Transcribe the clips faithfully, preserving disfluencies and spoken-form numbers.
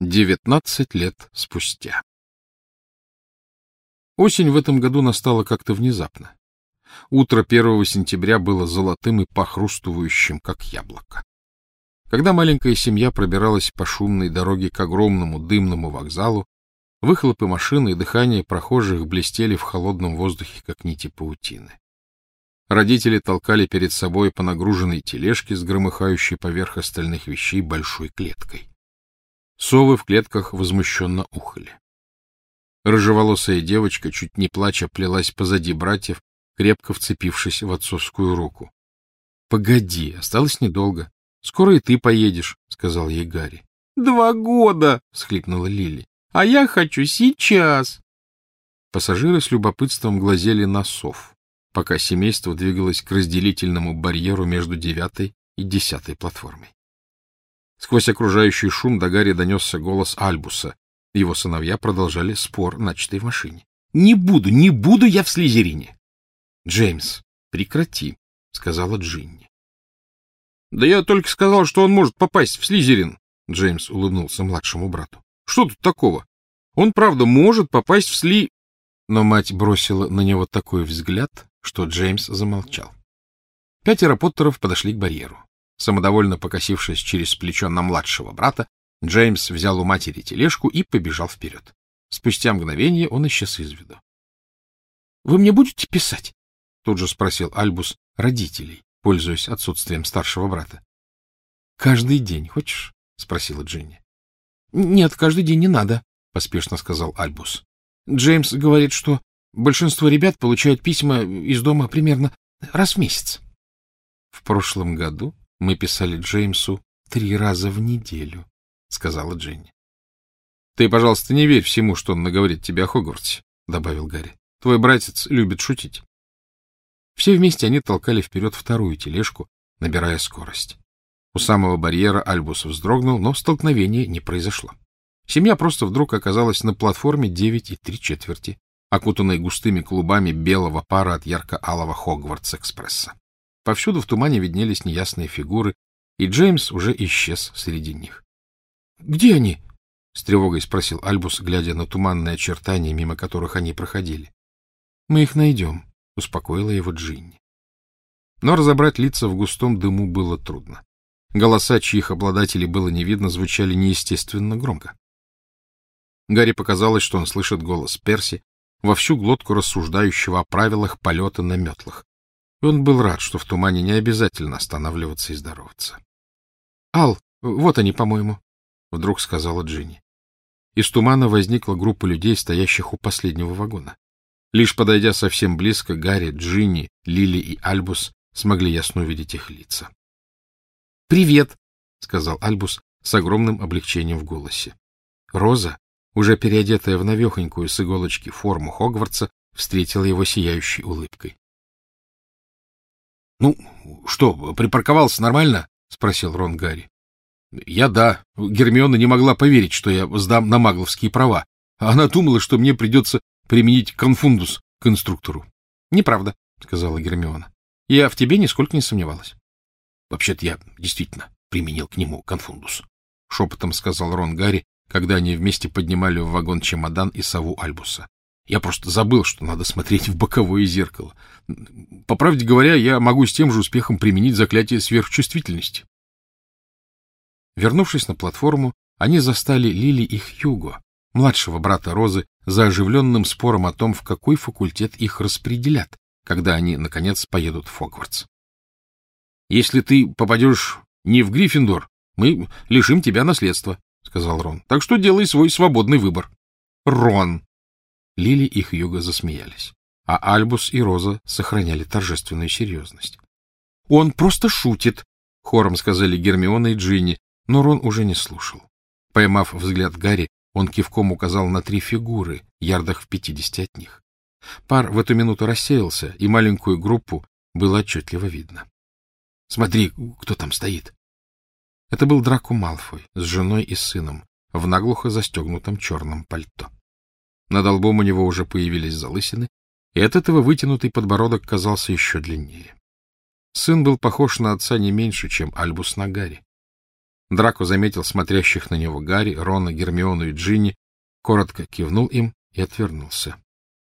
Девятнадцать лет спустя. Осень в этом году настала как-то внезапно. Утро первого сентября было золотым и похрустывающим, как яблоко. Когда маленькая семья пробиралась по шумной дороге к огромному дымному вокзалу, выхлопы машины и дыхание прохожих блестели в холодном воздухе, как нити паутины. Родители толкали перед собой по нагруженной тележке с громыхающей поверх остальных вещей большой клеткой. Совы в клетках возмущенно ухали. Рыжеволосая девочка, чуть не плача, плелась позади братьев, крепко вцепившись в отцовскую руку. — Погоди, осталось недолго. Скоро и ты поедешь, — сказал ей Гарри. — Два года! — всхлипнула Лили. — А я хочу сейчас! Пассажиры с любопытством глазели на сов, пока семейство двигалось к разделительному барьеру между девятой и десятой платформой. Сквозь окружающий шум до Гарри донесся голос Альбуса. Его сыновья продолжали спор, начатый в машине. — Не буду, не буду я в Слизерине! — Джеймс, прекрати, — сказала Джинни. — Да я только сказал, что он может попасть в Слизерин, — Джеймс улыбнулся младшему брату. — Что тут такого? Он, правда, может попасть в Сли... Но мать бросила на него такой взгляд, что Джеймс замолчал. Пятеро Поттеров подошли к барьеру. Самодовольно покосившись через плечо на младшего брата, Джеймс взял у матери тележку и побежал вперед. Спустя мгновение он исчез из виду. — Вы мне будете писать? — тут же спросил Альбус родителей, пользуясь отсутствием старшего брата. — Каждый день хочешь? — спросила Джинни. — Нет, каждый день не надо, — поспешно сказал Альбус. — Джеймс говорит, что большинство ребят получают письма из дома примерно раз в месяц. — В прошлом году мы писали Джеймсу три раза в неделю, — сказала Джинни. — Ты, пожалуйста, не верь всему, что он наговорит тебе о Хогвартсе, — добавил Гарри. — Твой братец любит шутить. Все вместе они толкали вперед вторую тележку, набирая скорость. У самого барьера Альбус вздрогнул, но столкновения не произошло. Семья просто вдруг оказалась на платформе девять и три четверти, окутанной густыми клубами белого пара от ярко-алого Хогвартс-экспресса. Повсюду в тумане виднелись неясные фигуры, и Джеймс уже исчез среди них. — Где они? — с тревогой спросил Альбус, глядя на туманные очертания, мимо которых они проходили. — Мы их найдем, — успокоила его Джинни. Но разобрать лица в густом дыму было трудно. Голоса, чьих обладателей было не видно, звучали неестественно громко. Гарри показалось, что он слышит голос Перси, во всю глотку рассуждающего о правилах полета на метлах. И он был рад, что в тумане не обязательно останавливаться и здороваться. — Ал, вот они, по-моему, — вдруг сказала Джинни. Из тумана возникла группа людей, стоящих у последнего вагона. Лишь подойдя совсем близко, Гарри, Джинни, Лили и Альбус смогли ясно увидеть их лица. — Привет, — сказал Альбус с огромным облегчением в голосе. Роза, уже переодетая в новехонькую с иголочки форму Хогвартса, встретила его сияющей улыбкой. — Ну, что, припарковался нормально? — спросил Рон Гарри. — Я да. Гермиона не могла поверить, что я сдам на магловские права. Она думала, что мне придется применить конфундус к инструктору. — Неправда, — сказала Гермиона. — Я в тебе нисколько не сомневалась. — Вообще-то я действительно применил к нему конфундус, — шепотом сказал Рон Гарри, когда они вместе поднимали в вагон чемодан и сову Альбуса. Я просто забыл, что надо смотреть в боковое зеркало. По правде говоря, я могу с тем же успехом применить заклятие сверхчувствительности. Вернувшись на платформу, они застали Лили и Хьюго, младшего брата Розы, за оживленным спором о том, в какой факультет их распределят, когда они, наконец, поедут в Хогвартс. — Если ты попадешь не в Гриффиндор, мы лишим тебя наследства, — сказал Рон. — Так что делай свой свободный выбор. — Рон! Лили и Хьюго засмеялись, а Альбус и Роза сохраняли торжественную серьезность. — Он просто шутит, — хором сказали Гермиона и Джинни, но Рон уже не слушал. Поймав взгляд Гарри, он кивком указал на три фигуры, ярдах в пятидесяти от них. Пар в эту минуту рассеялся, и маленькую группу было отчетливо видно. — Смотри, кто там стоит. Это был Драко Малфой с женой и сыном в наглухо застегнутом черном пальто. Над лбом у него уже появились залысины, и от этого вытянутый подбородок казался еще длиннее. Сын был похож на отца не меньше, чем Альбус на Гарри. Драко заметил смотрящих на него Гарри, Рона, Гермиону и Джинни, коротко кивнул им и отвернулся.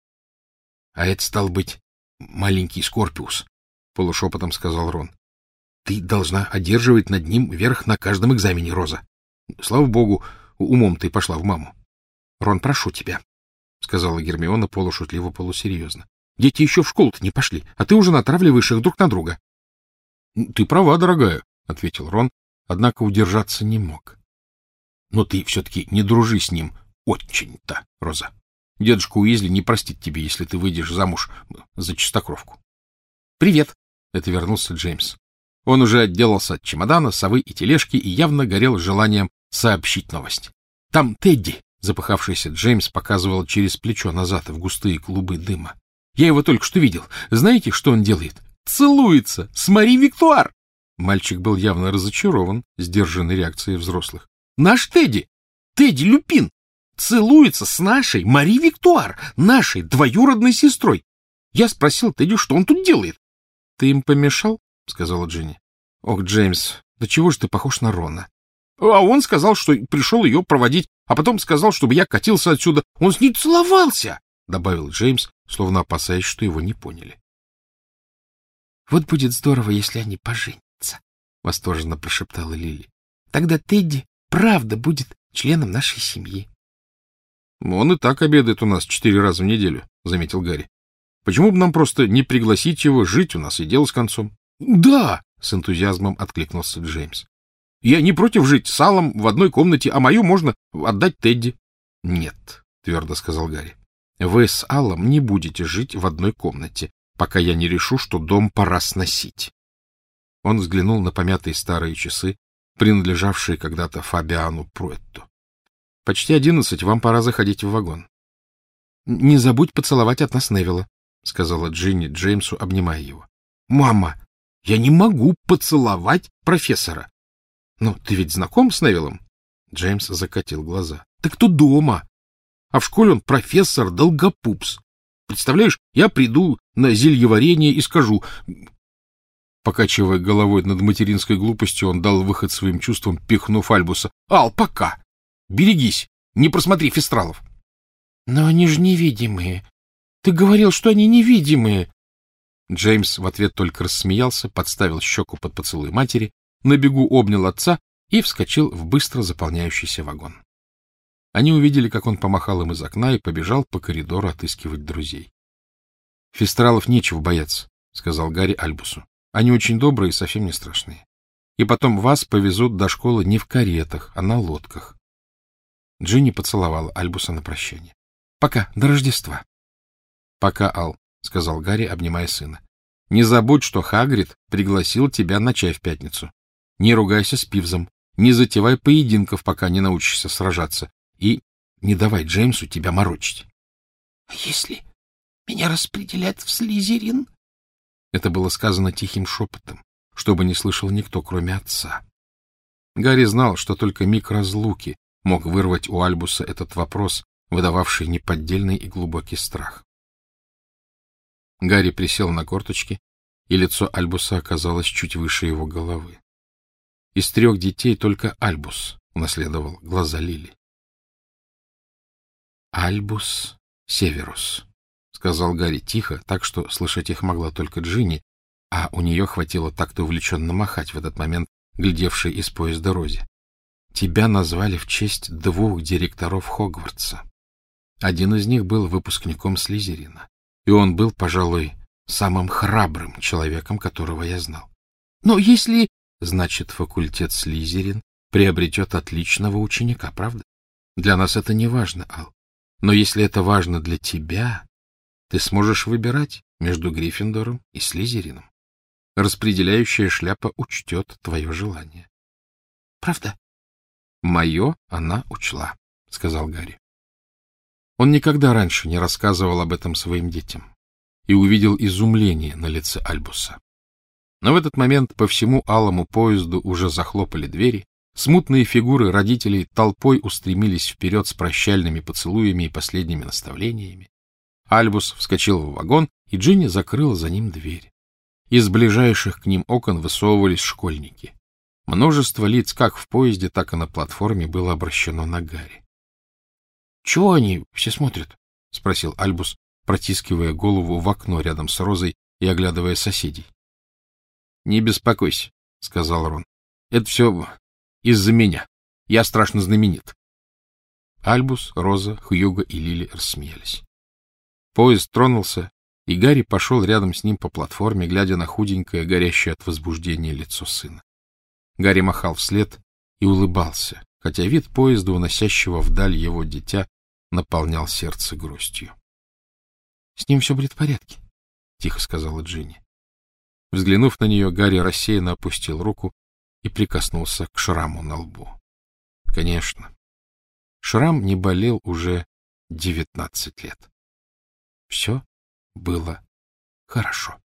— А это, стал быть, маленький Скорпиус, — полушепотом сказал Рон. — Ты должна одерживать над ним верх на каждом экзамене, Роза. Слава богу, умом ты пошла в маму. — Рон, прошу тебя, — сказала Гермиона полушутливо, полусерьезно. — Дети еще в школу-то не пошли, а ты уже натравливаешь их друг на друга. — Ты права, дорогая, — ответил Рон, однако удержаться не мог. — Но ты все-таки не дружи с ним очень-то, Роза. Дедушка Уизли не простит тебе, если ты выйдешь замуж за чистокровку. — Привет! — это вернулся Джеймс. Он уже отделался от чемодана, совы и тележки и явно горел желанием сообщить новость. — Там Тедди! — запыхавшийся Джеймс показывал через плечо назад в густые клубы дыма. — Я его только что видел. Знаете, что он делает? Целуется с Мари Виктуар! Мальчик был явно разочарован сдержанной реакцией взрослых. — Наш Тедди! Тедди Люпин! Целуется с нашей Мари Виктуар, нашей двоюродной сестрой. Я спросил Тедди, что он тут делает. — Ты им помешал? — сказала Джинни. — Ох, Джеймс, да чего же ты похож на Рона? — А он сказал, что пришел ее проводить, а потом сказал, чтобы я катился отсюда. Он с ней целовался! — добавил Джеймс, словно опасаясь, что его не поняли. — Вот будет здорово, если они поженятся, — восторженно прошептала Лили. — Тогда Тедди правда будет членом нашей семьи. — Он и так обедает у нас четыре раза в неделю, — заметил Гарри. — Почему бы нам просто не пригласить его жить у нас и дело с концом? — Да! — с энтузиазмом откликнулся Джеймс. — Я не против жить с Аллом в одной комнате, а мою можно отдать Тедди. — Нет, — твердо сказал Гарри. — Вы с Аллом не будете жить в одной комнате, пока я не решу, что дом пора сносить. Он взглянул на помятые старые часы, принадлежавшие когда-то Фабиану Пруэтту. — Почти одиннадцать, вам пора заходить в вагон. — Не забудь поцеловать от нас Невилла, — сказала Джинни Джеймсу, обнимая его. — Мама, я не могу поцеловать профессора. — Ну, ты ведь знаком с Невиллом? Джеймс закатил глаза. — Так кто дома? А в школе он профессор Долгопупс. Представляешь, я приду на зельеварение и скажу... Покачивая головой над материнской глупостью, он дал выход своим чувствам, пихнув Альбуса. — Ал, пока! Берегись! Не просмотри фестралов! — Но они же невидимые. Ты говорил, что они невидимые. Джеймс в ответ только рассмеялся, подставил щеку под поцелуй матери, на бегу обнял отца и вскочил в быстро заполняющийся вагон. Они увидели, как он помахал им из окна и побежал по коридору отыскивать друзей. — Фестралов нечего бояться, — сказал Гарри Альбусу. — Они очень добрые и совсем не страшные. И потом вас повезут до школы не в каретах, а на лодках. Джинни поцеловала Альбуса на прощание. — Пока, до Рождества. — Пока, Ал, — сказал Гарри, обнимая сына. — Не забудь, что Хагрид пригласил тебя на чай в пятницу. Не ругайся с Пивзом, не затевай поединков, пока не научишься сражаться, и не давай Джеймсу тебя морочить. — А если меня распределят в Слизерин? Это было сказано тихим шепотом, чтобы не слышал никто, кроме отца. Гарри знал, что только миг разлуки мог вырвать у Альбуса этот вопрос, выдававший неподдельный и глубокий страх. Гарри присел на корточки, и лицо Альбуса оказалось чуть выше его головы. Из трех детей только Альбус унаследовал глаза Лили. — Альбус Северус, — сказал Гарри тихо, так что слышать их могла только Джинни, а у нее хватило так-то увлеченно махать в этот момент, глядевшей из поезда Розе. — Тебя назвали в честь двух директоров Хогвартса. Один из них был выпускником Слизерина, и он был, пожалуй, самым храбрым человеком, которого я знал. Но если... Значит, факультет Слизерин приобретет отличного ученика, правда? Для нас это не важно, Ал. Но если это важно для тебя, ты сможешь выбирать между Гриффиндором и Слизерином. Распределяющая шляпа учтет твое желание. — Правда? — Мое она учла, — сказал Гарри. Он никогда раньше не рассказывал об этом своим детям и увидел изумление на лице Альбуса. Но в этот момент по всему алому поезду уже захлопали двери, смутные фигуры родителей толпой устремились вперед с прощальными поцелуями и последними наставлениями. Альбус вскочил в вагон, и Джинни закрыла за ним дверь. Из ближайших к ним окон высовывались школьники. Множество лиц как в поезде, так и на платформе было обращено на Гарри. — Чего они все смотрят? — спросил Альбус, протискивая голову в окно рядом с Розой и оглядывая соседей. — Не беспокойся, — сказал Рон. — Это все из-за меня. Я страшно знаменит. Альбус, Роза, Хьюго и Лили рассмеялись. Поезд тронулся, и Гарри пошел рядом с ним по платформе, глядя на худенькое, горящее от возбуждения лицо сына. Гарри махал вслед и улыбался, хотя вид поезда, уносящего вдаль его дитя, наполнял сердце грустью. — С ним все будет в порядке, — тихо сказала Джинни. Взглянув на нее, Гарри рассеянно опустил руку и прикоснулся к шраму на лбу. Конечно, шрам не болел уже девятнадцать лет. Все было хорошо.